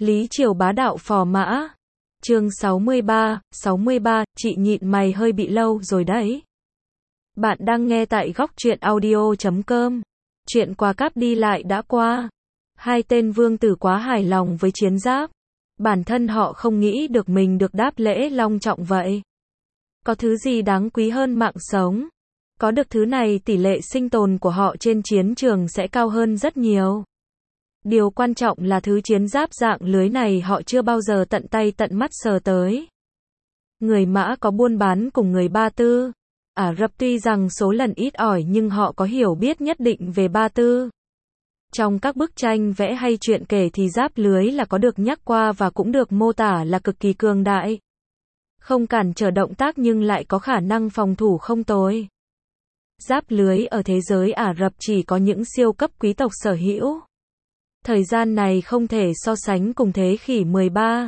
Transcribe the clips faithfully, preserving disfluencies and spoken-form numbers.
Lý Triều bá đạo phò mã. Chương sáu mươi ba, sáu mươi ba, chị nhịn mày hơi bị lâu rồi đấy. Bạn đang nghe tại góc truyện audio chấm com. Chuyện qua cáp đi lại đã qua. Hai tên vương tử quá hài lòng với chiến giáp. Bản thân họ không nghĩ được mình được đáp lễ long trọng vậy. Có thứ gì đáng quý hơn mạng sống. Có được thứ này tỷ lệ sinh tồn của họ trên chiến trường sẽ cao hơn rất nhiều. Điều quan trọng là thứ chiến giáp dạng lưới này họ chưa bao giờ tận tay tận mắt sờ tới. Người Mã có buôn bán cùng người Ba Tư. Ả Rập tuy rằng số lần ít ỏi nhưng họ có hiểu biết nhất định về Ba Tư. Trong các bức tranh vẽ hay truyện kể thì giáp lưới là có được nhắc qua và cũng được mô tả là cực kỳ cường đại. Không cản trở động tác nhưng lại có khả năng phòng thủ không tồi. Giáp lưới ở thế giới Ả Rập chỉ có những siêu cấp quý tộc sở hữu. Thời gian này không thể so sánh cùng thế kỷ mười ba.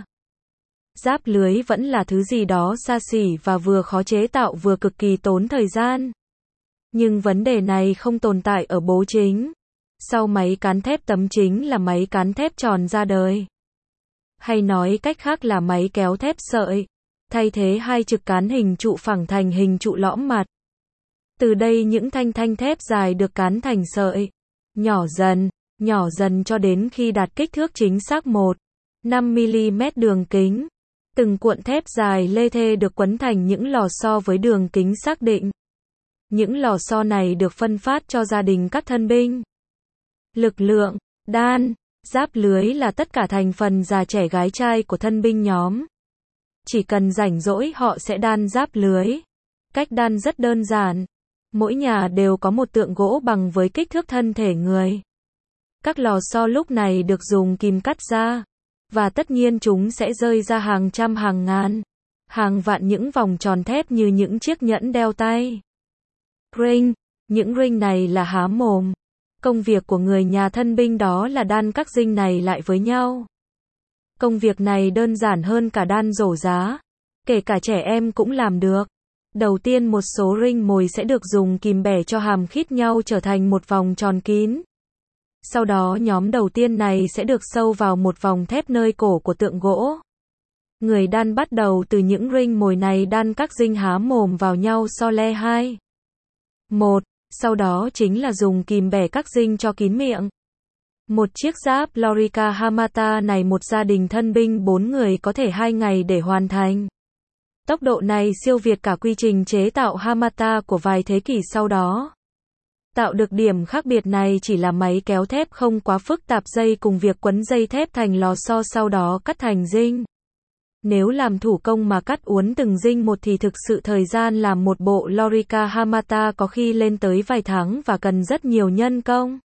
Giáp lưới vẫn là thứ gì đó xa xỉ và vừa khó chế tạo vừa cực kỳ tốn thời gian. Nhưng vấn đề này không tồn tại ở bố chính. Sau máy cán thép tấm chính là máy cán thép tròn ra đời. Hay nói cách khác là máy kéo thép sợi. Thay thế hai trực cán hình trụ phẳng thành hình trụ lõm mặt. Từ đây những thanh thanh thép dài được cán thành sợi. Nhỏ dần, nhỏ dần cho đến khi đạt kích thước chính xác một phẩy năm mi-li-mét đường kính. Từng cuộn thép dài lê thê được quấn thành những lò xo với đường kính xác định. Những lò xo này được phân phát cho gia đình các thân binh. Lực lượng, đan, giáp lưới là tất cả thành phần già trẻ gái trai của thân binh nhóm. Chỉ cần rảnh rỗi họ sẽ đan giáp lưới. Cách đan rất đơn giản. Mỗi nhà đều có một tượng gỗ bằng với kích thước thân thể người. Các lò xo lúc này được dùng kìm cắt ra. Và tất nhiên chúng sẽ rơi ra hàng trăm hàng ngàn, hàng vạn những vòng tròn thép như những chiếc nhẫn đeo tay. Ring, những ring này là há mồm. Công việc của người nhà thân binh đó là đan các ring này lại với nhau. Công việc này đơn giản hơn cả đan rổ giá. Kể cả trẻ em cũng làm được. Đầu tiên một số ring mồi sẽ được dùng kìm bẻ cho hàm khít nhau trở thành một vòng tròn kín. Sau đó nhóm đầu tiên này sẽ được sâu vào một vòng thép nơi cổ của tượng gỗ. Người đan bắt đầu từ những ring mồi này đan các ring há mồm vào nhau so le hai. Một, sau đó chính là dùng kìm bẻ các ring cho kín miệng. Một chiếc giáp Lorica Hamata này một gia đình thân binh bốn người có thể hai ngày để hoàn thành. Tốc độ này siêu việt cả quy trình chế tạo Hamata của vài thế kỷ sau đó. Tạo được điểm khác biệt này chỉ là máy kéo thép không quá phức tạp dây cùng việc quấn dây thép thành lò xo sau đó cắt thành ring. Nếu làm thủ công mà cắt uốn từng ring một thì thực sự thời gian làm một bộ Lorica Hamata có khi lên tới vài tháng và cần rất nhiều nhân công.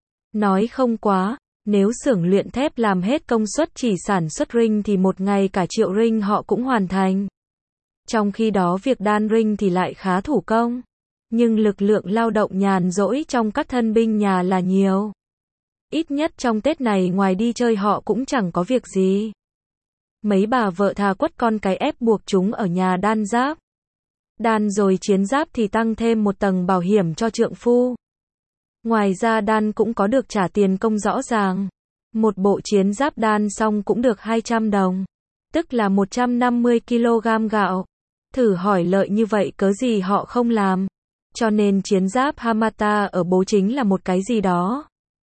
Nói không quá, nếu xưởng luyện thép làm hết công suất chỉ sản xuất ring thì một ngày cả triệu ring họ cũng hoàn thành. Trong khi đó việc đan ring thì lại khá thủ công. Nhưng lực lượng lao động nhàn rỗi trong các thân binh nhà là nhiều. Ít nhất trong Tết này ngoài đi chơi họ cũng chẳng có việc gì. Mấy bà vợ thà quất con cái ép buộc chúng ở nhà đan giáp. Đan rồi chiến giáp thì tăng thêm một tầng bảo hiểm cho trượng phu. Ngoài ra đan cũng có được trả tiền công rõ ràng. Một bộ chiến giáp đan xong cũng được hai trăm đồng. Tức là một trăm năm mươi ki lô gam gạo. Thử hỏi lợi như vậy cớ gì họ không làm. Cho nên chiến giáp Hamata ở bố chính là một cái gì đó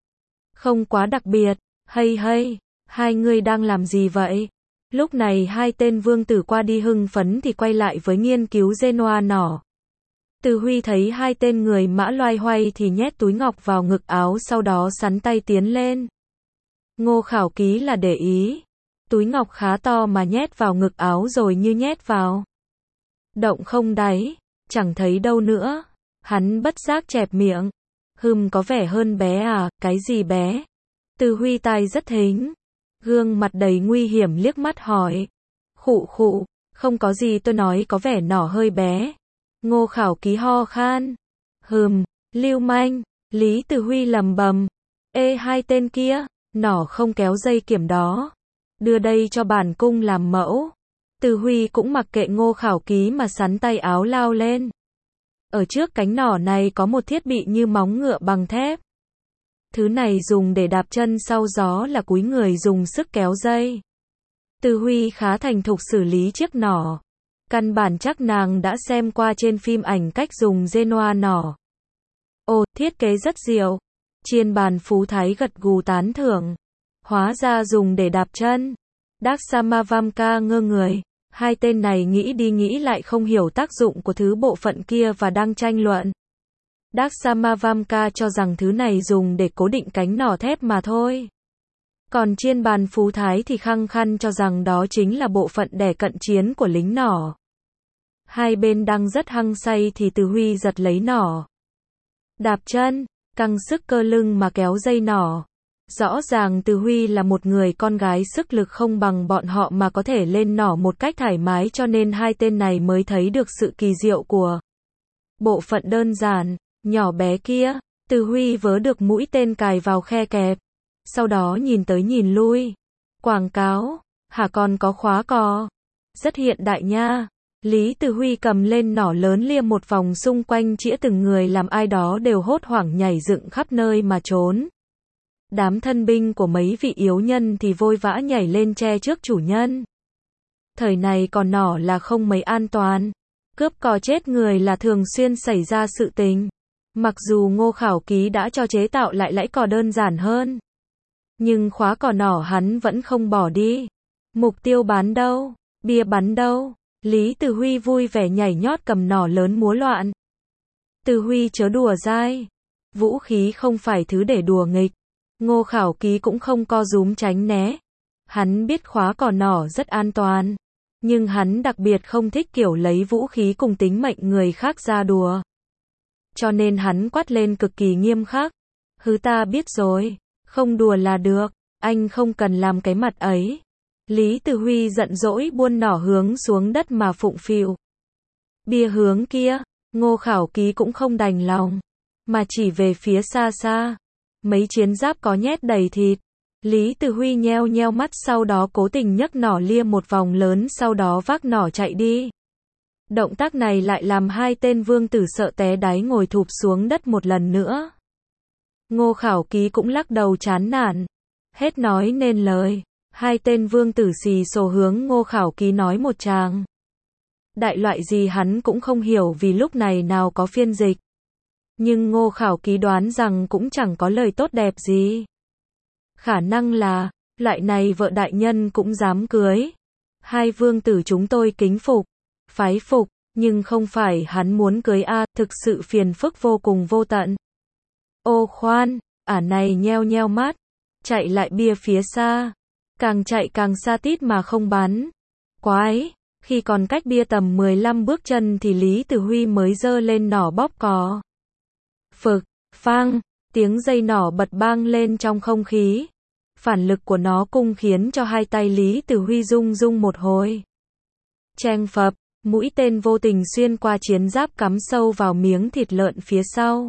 không quá đặc biệt. Hay hay, hai người đang làm gì vậy? Lúc này hai tên vương tử qua đi hưng phấn thì quay lại với nghiên cứu Genoa nỏ. Từ Huy thấy hai tên người Mã loay hoay thì nhét túi ngọc vào ngực áo sau đó sắn tay tiến lên. Ngô Khảo Ký là để ý. Túi ngọc khá to mà nhét vào ngực áo rồi như nhét vào động không đáy, chẳng thấy đâu nữa. Hắn bất giác chẹp miệng. Hừm có vẻ hơn bé à, cái gì bé? Từ Huy tai rất thính. Gương mặt đầy nguy hiểm liếc mắt hỏi. Khụ khụ, không có gì tôi nói có vẻ nỏ hơi bé. Ngô Khảo Ký ho khan. Hừm, lưu manh, Lý Từ Huy lầm bầm. Ê hai tên kia, nỏ không kéo dây kiểm đó. Đưa đây cho bản cung làm mẫu. Từ Huy cũng mặc kệ Ngô Khảo Ký mà sắn tay áo lao lên. Ở trước cánh nỏ này có một thiết bị như móng ngựa bằng thép. Thứ này dùng để đạp chân sau gió là cúi người dùng sức kéo dây. Từ Huy khá thành thục xử lý chiếc nỏ. Căn bản chắc nàng đã xem qua trên phim ảnh cách dùng Genoa nỏ. Ồ, thiết kế rất diệu. Chiên bàn phú thái gật gù tán thưởng. Hóa ra dùng để đạp chân. Daksamavamka ngơ người. Hai tên này nghĩ đi nghĩ lại không hiểu tác dụng của thứ bộ phận kia và đang tranh luận. Daksamavamka cho rằng thứ này dùng để cố định cánh nỏ thép mà thôi. Còn chiên bàn phú thái thì khăng khăng cho rằng đó chính là bộ phận đẻ cận chiến của lính nỏ. Hai bên đang rất hăng say thì Từ Huy giật lấy nỏ. Đạp chân, căng sức cơ lưng mà kéo dây nỏ. Rõ ràng Từ Huy là một người con gái sức lực không bằng bọn họ mà có thể lên nỏ một cách thoải mái, cho nên hai tên này mới thấy được sự kỳ diệu của bộ phận đơn giản, nhỏ bé kia. Từ Huy vớ được mũi tên cài vào khe kẹp. Sau đó nhìn tới nhìn lui. Quảng cáo, hả còn có khóa cò. Rất hiện đại nha. Lý Từ Huy cầm lên nỏ lớn liêm một vòng xung quanh chĩa từng người làm ai đó đều hốt hoảng nhảy dựng khắp nơi mà trốn. Đám thân binh của mấy vị yếu nhân thì vội vã nhảy lên che trước chủ nhân. Thời này còn nỏ là không mấy an toàn. Cướp cò chết người là thường xuyên xảy ra sự tình. Mặc dù Ngô Khảo Ký đã cho chế tạo lại lẫy cò đơn giản hơn. Nhưng khóa cò nỏ hắn vẫn không bỏ đi. Mục tiêu bắn đâu? Bia bắn đâu? Lý Từ Huy vui vẻ nhảy nhót cầm nỏ lớn múa loạn. Từ Huy chớ đùa dai. Vũ khí không phải thứ để đùa nghịch. Ngô Khảo Ký cũng không co rúm tránh né. Hắn biết khóa cò nỏ rất an toàn. Nhưng hắn đặc biệt không thích kiểu lấy vũ khí cùng tính mệnh người khác ra đùa. Cho nên hắn quát lên cực kỳ nghiêm khắc. Hứ ta biết rồi. Không đùa là được. Anh không cần làm cái mặt ấy. Lý Từ Huy giận dỗi buôn nỏ hướng xuống đất mà phụng phịu. Bia hướng kia. Ngô Khảo Ký cũng không đành lòng. Mà chỉ về phía xa xa. Mấy chiến giáp có nhét đầy thịt. Lý Từ Huy nheo nheo mắt, sau đó cố tình nhấc nỏ liêm một vòng lớn, sau đó vác nỏ chạy đi. Động tác này lại làm hai tên vương tử sợ té đáy ngồi thụp xuống đất một lần nữa. Ngô Khảo Ký cũng lắc đầu chán nản. Hết nói nên lời. Hai tên vương tử xì xồ hướng Ngô Khảo Ký nói một tràng. Đại loại gì hắn cũng không hiểu vì lúc này nào có phiên dịch. Nhưng Ngô Khảo Ký đoán rằng cũng chẳng có lời tốt đẹp gì. Khả năng là, loại này vợ đại nhân cũng dám cưới. Hai vương tử chúng tôi kính phục, phái phục, nhưng không phải hắn muốn cưới a, à, thực sự phiền phức vô cùng vô tận. Ô khoan, ả này nheo nheo mắt, chạy lại bia phía xa. Càng chạy càng xa tít mà không bắn. Quái, khi còn cách bia tầm mười lăm bước chân thì Lý Từ Huy mới giơ lên nỏ bóp cò. Phực, phang, tiếng dây nỏ bật bang lên trong không khí. Phản lực của nó cung khiến cho hai tay Lý Từ Huy rung rung một hồi. Cheng phập, mũi tên vô tình xuyên qua chiến giáp cắm sâu vào miếng thịt lợn phía sau.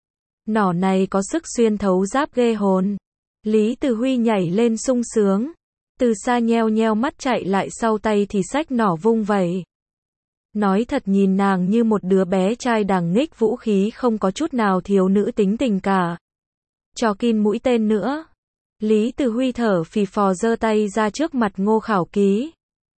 Nỏ này có sức xuyên thấu giáp ghê hồn. Lý Từ Huy nhảy lên sung sướng. Từ xa nheo nheo mắt chạy lại sau tay thì xách nỏ vung vẩy. Nói thật nhìn nàng như một đứa bé trai đằng nghích, vũ khí không có chút nào thiếu nữ tính tình cả. Cho kin mũi tên nữa. Lý Từ Huy thở phì phò giơ tay ra trước mặt Ngô Khảo Ký.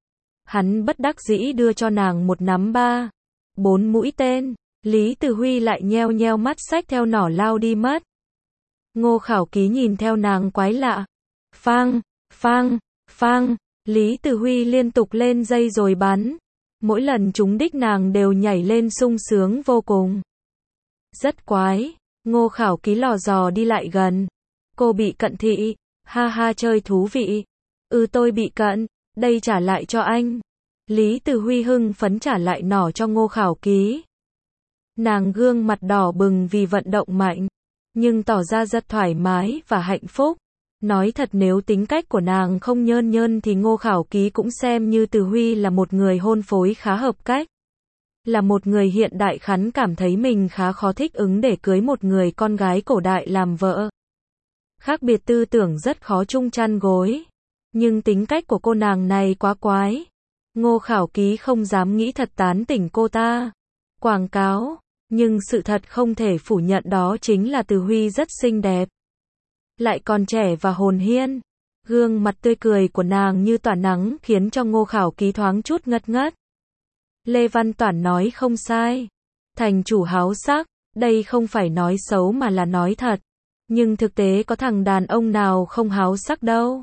Hắn bất đắc dĩ đưa cho nàng một nắm ba, bốn mũi tên. Lý Từ Huy lại nheo nheo mắt xách theo nỏ lao đi mất. Ngô Khảo Ký nhìn theo nàng quái lạ. Phang, phang, phang. Lý Từ Huy liên tục lên dây rồi bắn. Mỗi lần trúng đích nàng đều nhảy lên sung sướng vô cùng. Rất quái. Ngô Khảo Ký lò dò đi lại gần. Cô bị cận thị. Ha ha chơi thú vị. Ừ tôi bị cận. Đây trả lại cho anh. Lý Từ Huy hưng phấn trả lại nỏ cho Ngô Khảo Ký. Nàng gương mặt đỏ bừng vì vận động mạnh. Nhưng tỏ ra rất thoải mái và hạnh phúc. Nói thật nếu tính cách của nàng không nhơn nhơn thì Ngô Khảo Ký cũng xem như Từ Huy là một người hôn phối khá hợp cách. Là một người hiện đại, khắn cảm thấy mình khá khó thích ứng để cưới một người con gái cổ đại làm vợ. Khác biệt tư tưởng rất khó chung chăn gối. Nhưng tính cách của cô nàng này quá quái. Ngô Khảo Ký không dám nghĩ thật tán tỉnh cô ta. Quảng cáo. Nhưng sự thật không thể phủ nhận đó chính là Từ Huy rất xinh đẹp. lại còn trẻ và hồn hiên. Gương mặt tươi cười của nàng như tỏa nắng khiến cho Ngô Khảo Ký thoáng chút ngất ngất. Lê Văn Toản nói không sai. Thành chủ háo sắc, đây không phải nói xấu mà là nói thật. Nhưng thực tế có thằng đàn ông nào không háo sắc đâu.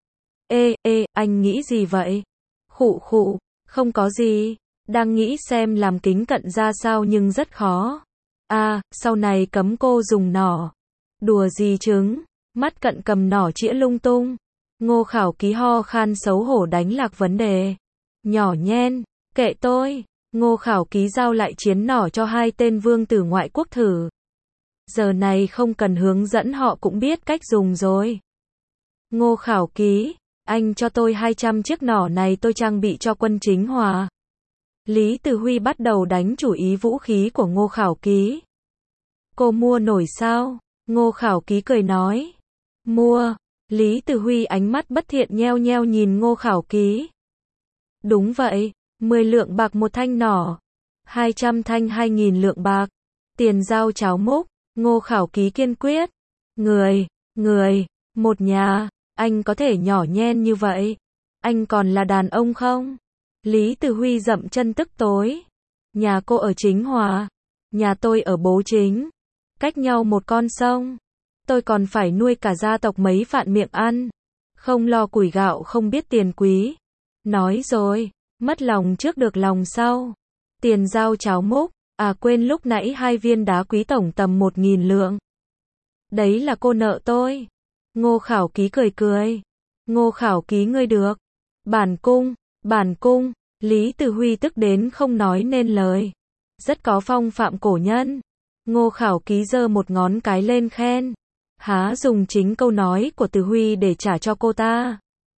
Ê, ê, anh nghĩ gì vậy? Khụ khụ, không có gì. Đang nghĩ xem làm kính cận ra sao nhưng rất khó. À, sau này cấm cô dùng nỏ. Đùa gì trứng, mắt cận cầm nỏ chĩa lung tung. Ngô Khảo Ký ho khan xấu hổ đánh lạc vấn đề. Nhỏ nhen, kệ tôi. Ngô Khảo Ký giao lại chiến nỏ cho hai tên vương tử ngoại quốc thử. Giờ này không cần hướng dẫn họ cũng biết cách dùng rồi. Ngô Khảo Ký, anh cho tôi hai trăm chiếc nỏ này tôi trang bị cho quân chính hòa. Lý Từ Huy bắt đầu đánh chủ ý vũ khí của Ngô Khảo Ký. Cô mua nổi sao? Ngô Khảo Ký cười nói. Mua. Lý Từ Huy ánh mắt bất thiện nheo nheo nhìn Ngô Khảo Ký. Đúng vậy, mười lượng bạc một thanh nỏ. hai trăm thanh hai nghìn lượng bạc. Tiền giao cháo múc. Ngô Khảo Ký kiên quyết. Người, người, một nhà, anh có thể nhỏ nhen như vậy. Anh còn là đàn ông không? Lý Từ Huy dậm chân tức tối. Nhà cô ở Chính Hòa. Nhà tôi ở Bố Chính. Cách nhau một con sông. Tôi còn phải nuôi cả gia tộc mấy vạn miệng ăn. Không lo củi gạo không biết tiền quý. Nói rồi, mất lòng trước được lòng sau. Tiền giao cháo múc. À quên lúc nãy hai viên đá quý tổng tầm một nghìn lượng. Đấy là cô nợ tôi. Ngô Khảo Ký cười cười. Ngô Khảo Ký ngươi được. Bản cung, bản cung. Lý Từ Huy tức đến không nói nên lời. Rất có phong phạm cổ nhân. Ngô Khảo Ký giơ một ngón cái lên khen. Há dùng chính câu nói của Từ Huy để trả cho cô ta.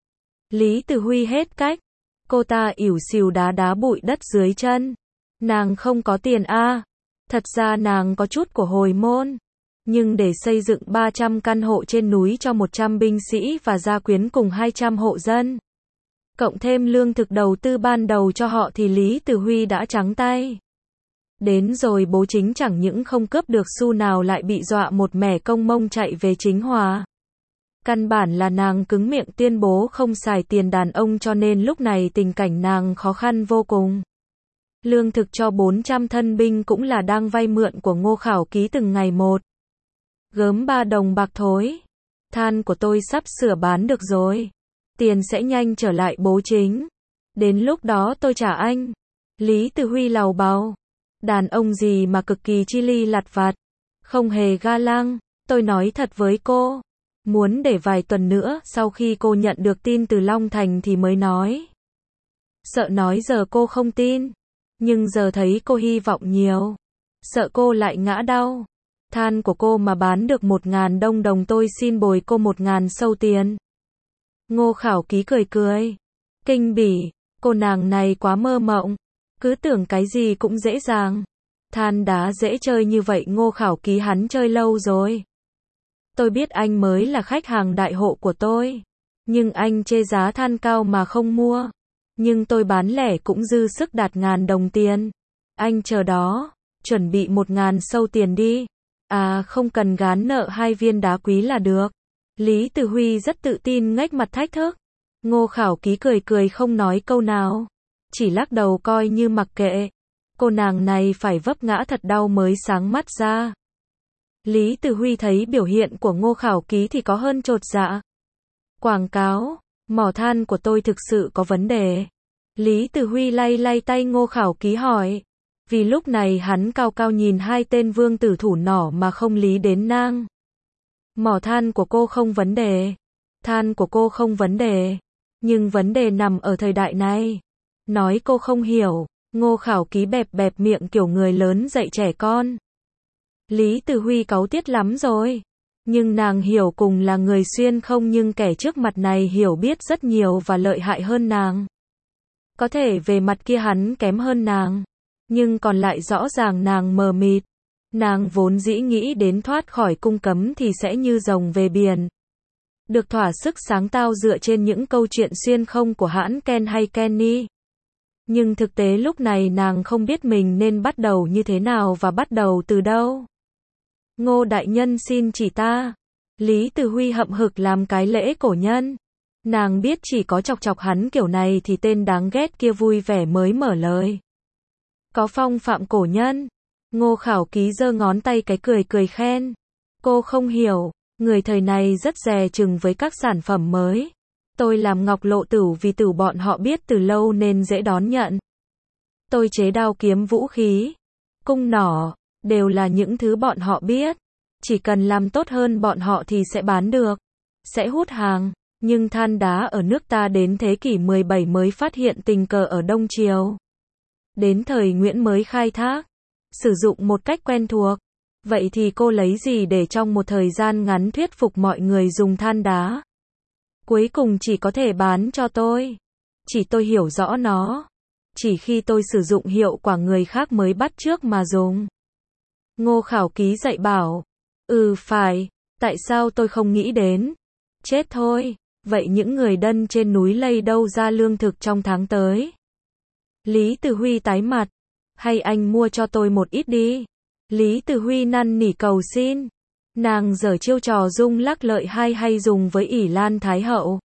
Lý Từ Huy hết cách. Cô ta ỉu xìu đá đá bụi đất dưới chân. Nàng không có tiền a. À. Thật ra nàng có chút của hồi môn. Nhưng để xây dựng ba trăm căn hộ trên núi cho một trăm binh sĩ và gia quyến cùng hai trăm hộ dân. Cộng thêm lương thực đầu tư ban đầu cho họ thì Lý Từ Huy đã trắng tay. Đến rồi Bố Chính chẳng những không cướp được xu nào lại bị dọa một mẻ công mông chạy về Chính Hòa. Căn bản là nàng cứng miệng tuyên bố không xài tiền đàn ông cho nên lúc này tình cảnh nàng khó khăn vô cùng. Lương thực cho bốn trăm thân binh cũng là đang vay mượn của Ngô Khảo Ký từng ngày một. Gớm ba đồng bạc thối. Than của tôi sắp sửa bán được rồi. Tiền sẽ nhanh trở lại Bố Chính. Đến lúc đó tôi trả anh. Lý Từ Huy lầu bầu. Đàn ông gì mà cực kỳ chi ly lặt vặt. Không hề ga lăng. Tôi nói thật với cô. Muốn để vài tuần nữa sau khi cô nhận được tin từ Long Thành thì mới nói. Sợ nói giờ cô không tin. Nhưng giờ thấy cô hy vọng nhiều. Sợ cô lại ngã đau. Than của cô mà bán được một ngàn đông đồng tôi xin bồi cô một ngàn sâu tiền. Ngô Khảo Ký cười cười. Kinh bỉ, cô nàng này quá mơ mộng. Cứ tưởng cái gì cũng dễ dàng. Than đá dễ chơi như vậy Ngô Khảo Ký hắn chơi lâu rồi. Tôi biết anh mới là khách hàng đại hộ của tôi. Nhưng anh chê giá than cao mà không mua. Nhưng tôi bán lẻ cũng dư sức đạt ngàn đồng tiền. Anh chờ đó, chuẩn bị một ngàn sâu tiền đi. À không cần gán nợ hai viên đá quý là được. Lý Từ Huy rất tự tin nghếch mặt thách thức. Ngô Khảo Ký cười cười không nói câu nào. Chỉ lắc đầu coi như mặc kệ. Cô nàng này phải vấp ngã thật đau mới sáng mắt ra. Lý Từ Huy thấy biểu hiện của Ngô Khảo Ký thì có hơn chột dạ. Quảng cáo, mỏ than của tôi thực sự có vấn đề. Lý Từ Huy lay lay tay Ngô Khảo Ký hỏi. Vì lúc này hắn cao cao nhìn hai tên vương tử thủ nỏ mà không lý đến nang. Mỏ than của cô không vấn đề. Than của cô không vấn đề. Nhưng vấn đề nằm ở thời đại này. Nói cô không hiểu. Ngô Khảo Ký bẹp bẹp miệng kiểu người lớn dạy trẻ con. Lý Từ Huy cáu tiết lắm rồi. Nhưng nàng hiểu cùng là người xuyên không nhưng kẻ trước mặt này hiểu biết rất nhiều và lợi hại hơn nàng. Có thể về mặt kia hắn kém hơn nàng. Nhưng còn lại rõ ràng nàng mờ mịt. Nàng vốn dĩ nghĩ đến thoát khỏi cung cấm thì sẽ như rồng về biển. Được thỏa sức sáng tạo dựa trên những câu chuyện xuyên không của hãn Ken hay Kenny. Nhưng thực tế lúc này nàng không biết mình nên bắt đầu như thế nào và bắt đầu từ đâu. Ngô đại nhân xin chỉ ta. Lý Từ Huy hậm hực làm cái lễ cổ nhân. Nàng biết chỉ có chọc chọc hắn kiểu này thì tên đáng ghét kia vui vẻ mới mở lời. Có phong phạm cổ nhân. Ngô Khảo Ký giơ ngón tay cái cười cười khen. Cô không hiểu, người thời này rất dè chừng với các sản phẩm mới. Tôi làm ngọc lộ tửu vì tửu bọn họ biết từ lâu nên dễ đón nhận. Tôi chế đao kiếm vũ khí, cung nỏ, đều là những thứ bọn họ biết. Chỉ cần làm tốt hơn bọn họ thì sẽ bán được, sẽ hút hàng. Nhưng than đá ở nước ta đến thế kỷ mười bảy mới phát hiện tình cờ ở Đông Triều. Đến thời Nguyễn mới khai thác, sử dụng một cách quen thuộc. Vậy thì cô lấy gì để trong một thời gian ngắn thuyết phục mọi người dùng than đá? Cuối cùng chỉ có thể bán cho tôi. Chỉ tôi hiểu rõ nó. Chỉ khi tôi sử dụng hiệu quả người khác mới bắt chước mà dùng. Ngô Khảo Ký dạy bảo. Ừ phải, tại sao tôi không nghĩ đến? Chết thôi, vậy những người dân trên núi lấy đâu ra lương thực trong tháng tới? Lý Từ Huy tái mặt. Hay anh mua cho tôi một ít đi. Lý Từ Huy năn nỉ cầu xin. Nàng giở chiêu trò dung lắc lợi hay hay dùng với ỷ Lan Thái Hậu.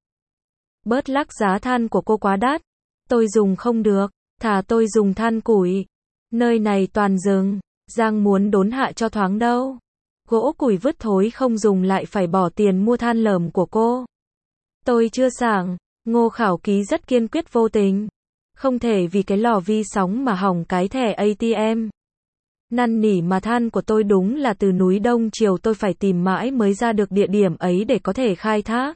Bớt lắc, giá than của cô quá đắt. Tôi dùng không được, thà tôi dùng than củi. Nơi này toàn rừng, Giang muốn đốn hạ cho thoáng đâu. Gỗ củi vứt thối không dùng lại phải bỏ tiền mua than lởm của cô. Tôi chưa sảng. Ngô Khảo Ký rất kiên quyết vô tình. Không thể vì cái lò vi sóng mà hỏng cái thẻ a tê em. Năn nỉ mà than của tôi đúng là từ núi Đông Triều tôi phải tìm mãi mới ra được địa điểm ấy để có thể khai thác.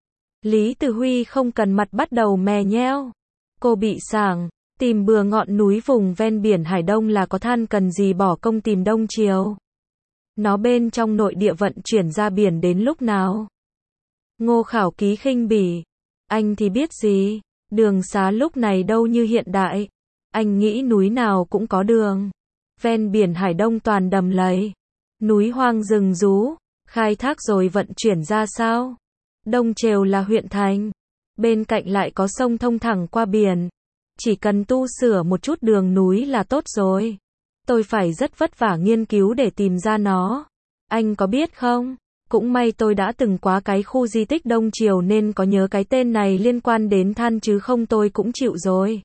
Lý Từ Huy không cần mặt bắt đầu mè nheo. Cô bị sảng, tìm bừa ngọn núi vùng ven biển Hải Đông là có than cần gì bỏ công tìm Đông Triều. Nó bên trong nội địa vận chuyển ra biển đến lúc nào? Ngô Khảo Ký khinh bỉ. Anh thì biết gì, đường xá lúc này đâu như hiện đại. Anh nghĩ núi nào cũng có đường. Ven biển Hải Đông toàn đầm lầy, núi hoang rừng rú, khai thác rồi vận chuyển ra sao? Đông Triều là huyện thành, bên cạnh lại có sông thông thẳng qua biển. Chỉ cần tu sửa một chút đường núi là tốt rồi. Tôi phải rất vất vả nghiên cứu để tìm ra nó. Anh có biết không? Cũng may tôi đã từng qua cái khu di tích Đông Triều nên có nhớ cái tên này liên quan đến than chứ không tôi cũng chịu rồi.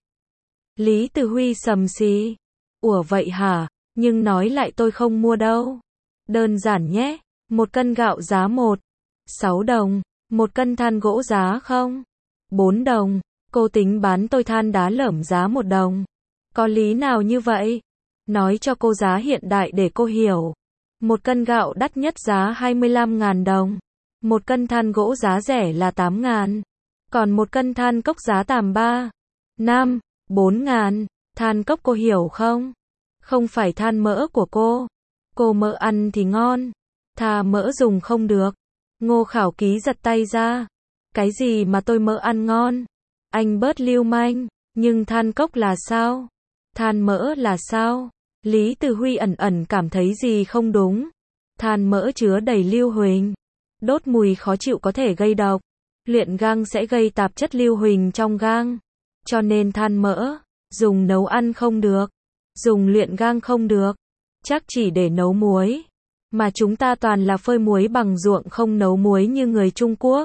Lý Từ Huy sầm xì. Ủa vậy hả? Nhưng nói lại tôi không mua đâu. Đơn giản nhé. Một cân gạo giá một. Sáu đồng. Một cân than gỗ giá không? Bốn đồng. Cô tính bán tôi than đá lởm giá một đồng. Có lý nào như vậy? Nói cho cô giá hiện đại để cô hiểu. Một cân gạo đắt nhất giá hai mươi lăm nghìn đồng. Một cân than gỗ giá rẻ là tám nghìn. Còn một cân than cốc giá tầm ba, năm, bốn nghìn. Than cốc cô hiểu không? Không phải than mỡ của cô. Cô mỡ ăn thì ngon. Thà mỡ dùng không được. Ngô Khảo Ký giật tay ra. Cái gì mà tôi mỡ ăn ngon? Anh bớt lưu manh. Nhưng than cốc là sao? Than mỡ là sao? Lý Từ Huy ẩn ẩn cảm thấy gì không đúng. Than mỡ chứa đầy lưu huỳnh. Đốt mùi khó chịu có thể gây độc. Luyện gang sẽ gây tạp chất lưu huỳnh trong gang. Cho nên than mỡ, dùng nấu ăn không được. Dùng luyện gang không được. Chắc chỉ để nấu muối. Mà chúng ta toàn là phơi muối bằng ruộng không nấu muối như người Trung Quốc.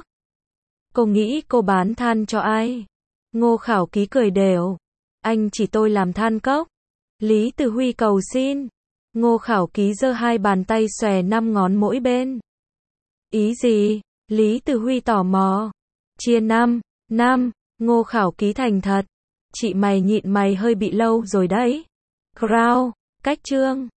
Cô nghĩ cô bán than cho ai? Ngô Khảo Ký cười đều. Anh chỉ tôi làm than cốc. Lý Từ Huy cầu xin. Ngô Khảo Ký giơ hai bàn tay xòe năm ngón mỗi bên. Ý gì? Lý Từ Huy tò mò. Chia năm, năm. Ngô Khảo Ký thành thật. Chị mày nhịn mày hơi bị lâu rồi đấy. Crown, cách chương.